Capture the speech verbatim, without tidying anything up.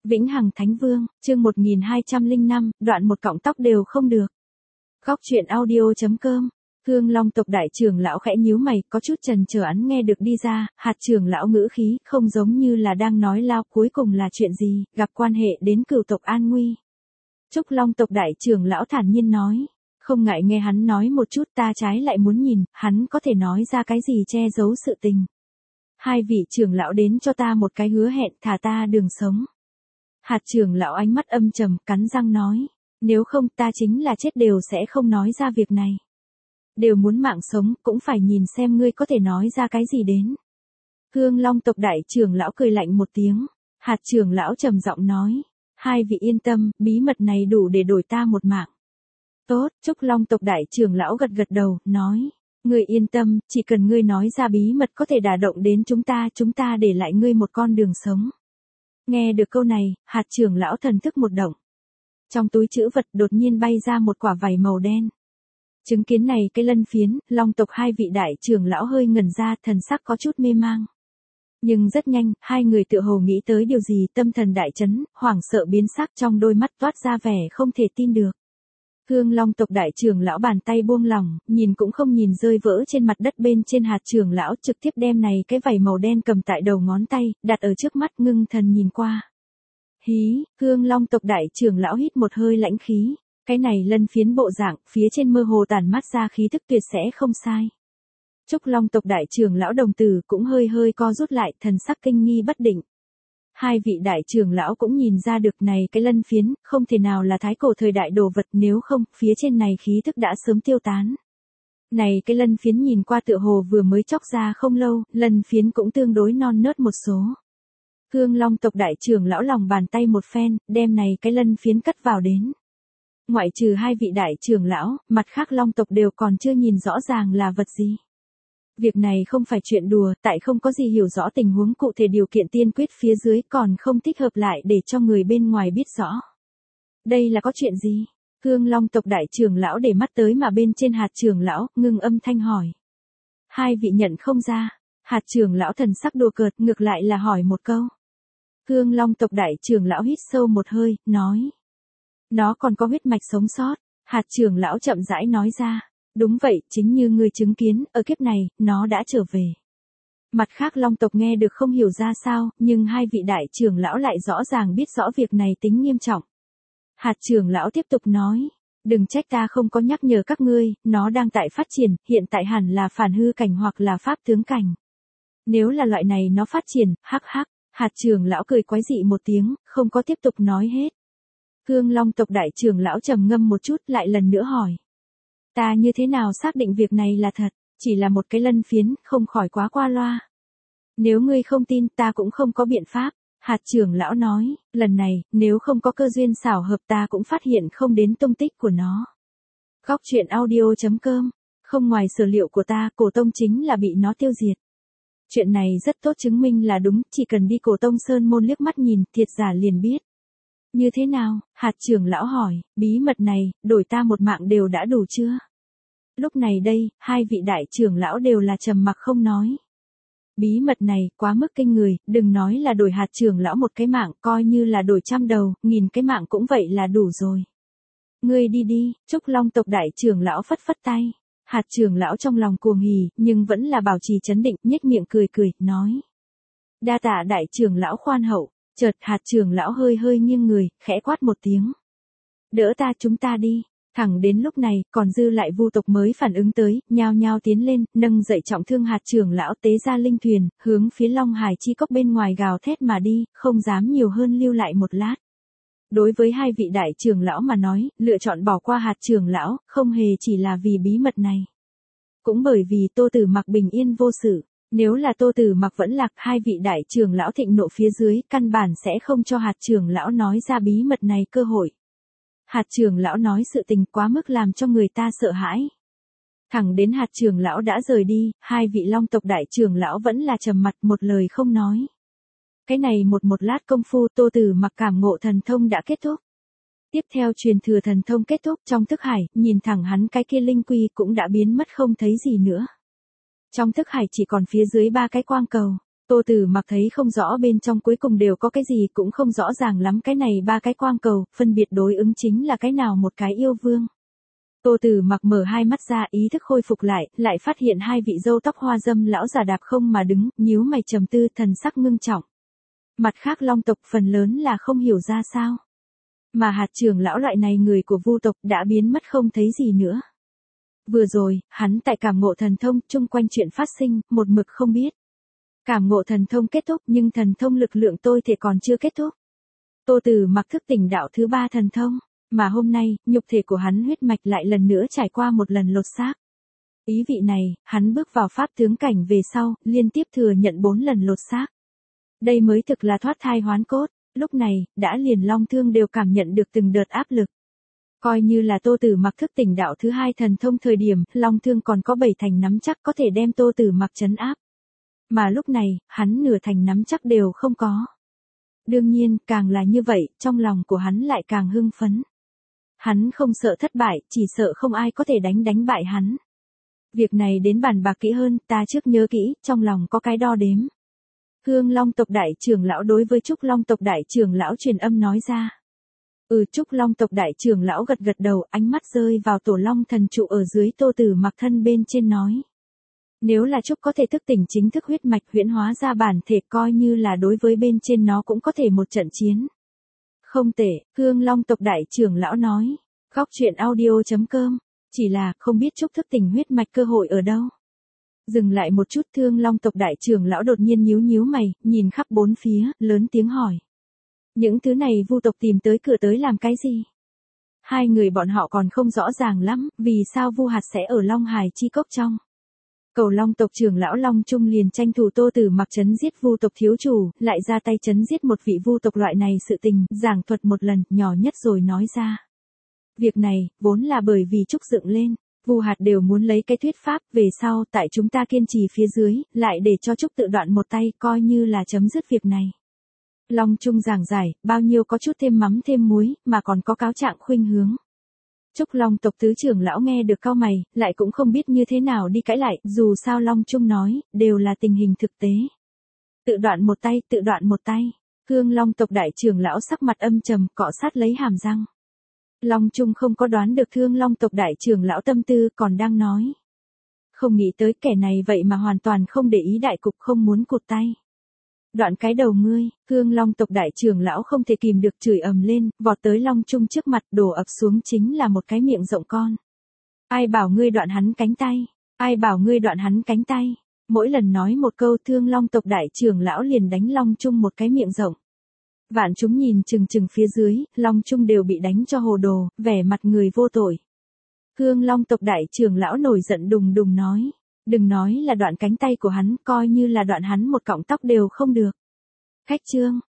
Vĩnh Hằng Thánh Vương, chương một nghìn hai trăm lẻ năm, đoạn một cọng tóc đều không được. Góc truyện audio chấm com. Thương Long tộc đại trưởng lão khẽ nhíu mày, có chút chần chờ hắn nghe được đi ra, hạt trưởng lão ngữ khí, không giống như là đang nói lao, cuối cùng là chuyện gì, gặp quan hệ đến cửu tộc an nguy. Trúc Long tộc đại trưởng lão thản nhiên nói, không ngại nghe hắn nói một chút, ta trái lại muốn nhìn, hắn có thể nói ra cái gì che giấu sự tình. Hai vị trưởng lão đến cho ta một cái hứa hẹn, thả ta đường sống. Hạt trưởng lão ánh mắt âm trầm, cắn răng nói, nếu không ta chính là chết đều sẽ không nói ra việc này. Đều muốn mạng sống, cũng phải nhìn xem ngươi có thể nói ra cái gì đến. Thương Long tộc đại trưởng lão cười lạnh một tiếng, hạt trưởng lão trầm giọng nói, hai vị yên tâm, bí mật này đủ để đổi ta một mạng. Tốt, Trúc Long tộc đại trưởng lão gật gật đầu, nói, ngươi yên tâm, chỉ cần ngươi nói ra bí mật có thể đả động đến chúng ta, chúng ta để lại ngươi một con đường sống. Nghe được câu này, hạt trưởng lão thần thức một động. Trong túi trữ vật đột nhiên bay ra một quả vảy màu đen. Chứng kiến này cái lân phiến, Long tộc hai vị đại trưởng lão hơi ngẩn ra, thần sắc có chút mê mang. Nhưng rất nhanh, hai người tựa hồ nghĩ tới điều gì, tâm thần đại chấn, hoảng sợ biến sắc, trong đôi mắt toát ra vẻ không thể tin được. Thương Long tộc đại trưởng lão bàn tay buông lỏng, nhìn cũng không nhìn rơi vỡ trên mặt đất bên trên hạt trưởng lão, trực tiếp đem này cái vảy màu đen cầm tại đầu ngón tay, đặt ở trước mắt, ngưng thần nhìn qua. Hí, Thương Long tộc đại trưởng lão hít một hơi lãnh khí, cái này lân phiến bộ dạng, phía trên mơ hồ tản mát ra khí tức tuyệt sẽ không sai. Trúc Long tộc đại trưởng lão đồng tử cũng hơi hơi co rút lại, thần sắc kinh nghi bất định. Hai vị đại trưởng lão cũng nhìn ra được này cái lân phiến, không thể nào là thái cổ thời đại đồ vật, nếu không, phía trên này khí thức đã sớm tiêu tán. Này cái lân phiến nhìn qua tựa hồ vừa mới chóc ra không lâu, lân phiến cũng tương đối non nớt một số. Thương Long tộc đại trưởng lão lòng bàn tay một phen, đem này cái lân phiến cất vào đến. Ngoại trừ hai vị đại trưởng lão, mặt khác Long tộc đều còn chưa nhìn rõ ràng là vật gì. Việc này không phải chuyện đùa, tại không có gì hiểu rõ tình huống cụ thể điều kiện tiên quyết phía dưới còn không thích hợp lại để cho người bên ngoài biết rõ. Đây là có chuyện gì? Thương Long tộc đại trưởng lão để mắt tới mà bên trên hạt trưởng lão, ngưng âm thanh hỏi. Hai vị nhận không ra, hạt trưởng lão thần sắc đùa cợt, ngược lại là hỏi một câu. Thương Long tộc đại trưởng lão hít sâu một hơi, nói. Nó còn có huyết mạch sống sót, hạt trưởng lão chậm rãi nói ra. Đúng vậy, chính như ngươi chứng kiến, ở kiếp này, nó đã trở về. Mặt khác Long tộc nghe được không hiểu ra sao, nhưng hai vị đại trưởng lão lại rõ ràng biết rõ việc này tính nghiêm trọng. Hạt trưởng lão tiếp tục nói, đừng trách ta không có nhắc nhở các ngươi, nó đang tại phát triển, hiện tại hẳn là phản hư cảnh hoặc là pháp tướng cảnh. Nếu là loại này nó phát triển, hắc hắc, hạt trưởng lão cười quái dị một tiếng, không có tiếp tục nói hết. Thương Long tộc đại trưởng lão trầm ngâm một chút, lại lần nữa hỏi. Ta như thế nào xác định việc này là thật, chỉ là một cái lân phiến, không khỏi quá qua loa. Nếu ngươi không tin ta cũng không có biện pháp, hạt trưởng lão nói, lần này, nếu không có cơ duyên xảo hợp ta cũng phát hiện không đến tung tích của nó. Góc truyện audio chấm com, không ngoài sở liệu của ta, cổ tông chính là bị nó tiêu diệt. Chuyện này rất tốt chứng minh là đúng, chỉ cần đi cổ tông sơn môn liếc mắt nhìn, thiệt giả liền biết. Như thế nào, hạt trưởng lão hỏi, bí mật này, đổi ta một mạng đều đã đủ chưa? Lúc này đây, hai vị đại trưởng lão đều là trầm mặc không nói. Bí mật này, quá mức kinh người, đừng nói là đổi hạt trưởng lão một cái mạng, coi như là đổi trăm đầu, nghìn cái mạng cũng vậy là đủ rồi. Ngươi đi đi, Trúc Long tộc đại trưởng lão phất phất tay. Hạt trưởng lão trong lòng cuồng hỉ, nhưng vẫn là bảo trì trấn định, nhếch miệng cười cười, nói. Đa tạ đại trưởng lão khoan hậu. Chợt hạt trưởng lão hơi hơi nghiêng người, khẽ quát một tiếng. Đỡ ta chúng ta đi, thẳng đến lúc này, còn dư lại vu tộc mới phản ứng tới, nhao nhao tiến lên, nâng dậy trọng thương hạt trưởng lão tế ra linh thuyền, hướng phía Long Hải chi cốc bên ngoài gào thét mà đi, không dám nhiều hơn lưu lại một lát. Đối với hai vị đại trưởng lão mà nói, lựa chọn bỏ qua hạt trưởng lão, không hề chỉ là vì bí mật này. Cũng bởi vì Tô Tử Mặc bình yên vô sự. Nếu là Tô Tử Mặc vẫn lạc, hai vị đại trưởng lão thịnh nộ phía dưới, căn bản sẽ không cho hạt trưởng lão nói ra bí mật này cơ hội. Hạt trưởng lão nói sự tình quá mức làm cho người ta sợ hãi. Thẳng đến hạt trưởng lão đã rời đi, hai vị Long tộc đại trưởng lão vẫn là trầm mặt một lời không nói. Cái này một một lát công phu Tô Tử Mặc cảm ngộ thần thông đã kết thúc. Tiếp theo truyền thừa thần thông kết thúc trong thức hải, nhìn thẳng hắn cái kia linh quy cũng đã biến mất không thấy gì nữa. Trong thức hải chỉ còn phía dưới ba cái quang cầu. Tô Tử Mặc thấy không rõ bên trong cuối cùng đều có cái gì, cũng không rõ ràng lắm cái này ba cái quang cầu, phân biệt đối ứng chính là cái nào một cái yêu vương. Tô Tử Mặc mở hai mắt ra, ý thức khôi phục lại, lại phát hiện hai vị râu tóc hoa dâm lão già đạp không mà đứng, nhíu mày trầm tư, thần sắc ngưng trọng. Mặt khác Long tộc phần lớn là không hiểu ra sao. Mà hạt trưởng lão loại này người của Vu tộc đã biến mất không thấy gì nữa. Vừa rồi, hắn tại cảm ngộ thần thông, chung quanh chuyện phát sinh, một mực không biết. Cảm ngộ thần thông kết thúc nhưng thần thông lực lượng tôi thể còn chưa kết thúc. Tô Tử Mặc thức tỉnh đạo thứ ba thần thông, mà hôm nay, nhục thể của hắn huyết mạch lại lần nữa trải qua một lần lột xác. Ý vị này, hắn bước vào pháp tướng cảnh về sau, liên tiếp thừa nhận bốn lần lột xác. Đây mới thực là thoát thai hoán cốt, lúc này, đã liền Long Thương đều cảm nhận được từng đợt áp lực. Coi như là Tô Tử Mặc thức tỉnh đạo thứ hai thần thông thời điểm, Long Thương còn có bảy thành nắm chắc có thể đem Tô Tử Mặc trấn áp. Mà lúc này, hắn nửa thành nắm chắc đều không có. Đương nhiên, càng là như vậy, trong lòng của hắn lại càng hưng phấn. Hắn không sợ thất bại, chỉ sợ không ai có thể đánh đánh bại hắn. Việc này đến bàn bạc kỹ hơn, ta trước nhớ kỹ, trong lòng có cái đo đếm. Hương Long tộc đại trưởng lão đối với Trúc Long tộc đại trưởng lão truyền âm nói ra. Ừ, Trúc Long tộc đại trưởng lão gật gật đầu, ánh mắt rơi vào tổ Long thần trụ ở dưới Tô Tử Mặc thân bên trên nói. Nếu là Trúc có thể thức tỉnh chính thức huyết mạch huyễn hóa ra bản thể, coi như là đối với bên trên nó cũng có thể một trận chiến. Không tệ, Hương Long tộc đại trưởng lão nói. Góc truyện audio.com. Chỉ là, không biết Trúc thức tỉnh huyết mạch cơ hội ở đâu. Dừng lại một chút, Thương Long tộc đại trưởng lão đột nhiên nhíu nhíu mày, nhìn khắp bốn phía, lớn tiếng hỏi. Những thứ này Vu tộc tìm tới cửa tới làm cái gì? Hai người bọn họ còn không rõ ràng lắm, vì sao Vu hạt sẽ ở Long Hải chi cốc trong. Cầu Long tộc trưởng lão Long Trung liền tranh thủ Tô Tử Mặc trấn giết Vu tộc thiếu chủ, lại ra tay trấn giết một vị Vu tộc loại này sự tình, giảng thuật một lần, nhỏ nhất rồi nói ra. Việc này, vốn là bởi vì Trúc dựng lên, Vu hạt đều muốn lấy cái thuyết pháp, về sau, tại chúng ta kiên trì phía dưới, lại để cho Trúc tự đoạn một tay, coi như là chấm dứt việc này. Long Trung giảng giải, bao nhiêu có chút thêm mắm thêm muối, mà còn có cáo trạng khuynh hướng. Trúc Long tộc tứ trưởng lão nghe được cau mày, lại cũng không biết như thế nào đi cãi lại, dù sao Long Trung nói, đều là tình hình thực tế. Tự đoạn một tay, tự đoạn một tay. Hương Long tộc đại trưởng lão sắc mặt âm trầm, cọ sát lấy hàm răng. Long Trung không có đoán được Thương Long tộc đại trưởng lão tâm tư, còn đang nói. Không nghĩ tới kẻ này vậy mà hoàn toàn không để ý đại cục, không muốn cụt tay. Đoạn cái đầu ngươi, Hương Long tộc đại trưởng lão không thể kìm được chửi ầm lên, vọt tới Long Trung trước mặt, đổ ập xuống chính là một cái miệng rộng con. Ai bảo ngươi đoạn hắn cánh tay? Ai bảo ngươi đoạn hắn cánh tay? Mỗi lần nói một câu, Thương Long tộc đại trưởng lão liền đánh Long Trung một cái miệng rộng. Vạn chúng nhìn chừng chừng phía dưới, Long Trung đều bị đánh cho hồ đồ, vẻ mặt người vô tội. Hương Long tộc đại trưởng lão nổi giận đùng đùng nói. Đừng nói là đoạn cánh tay của hắn, coi như là đoạn hắn một cọng tóc đều không được. Khách trương,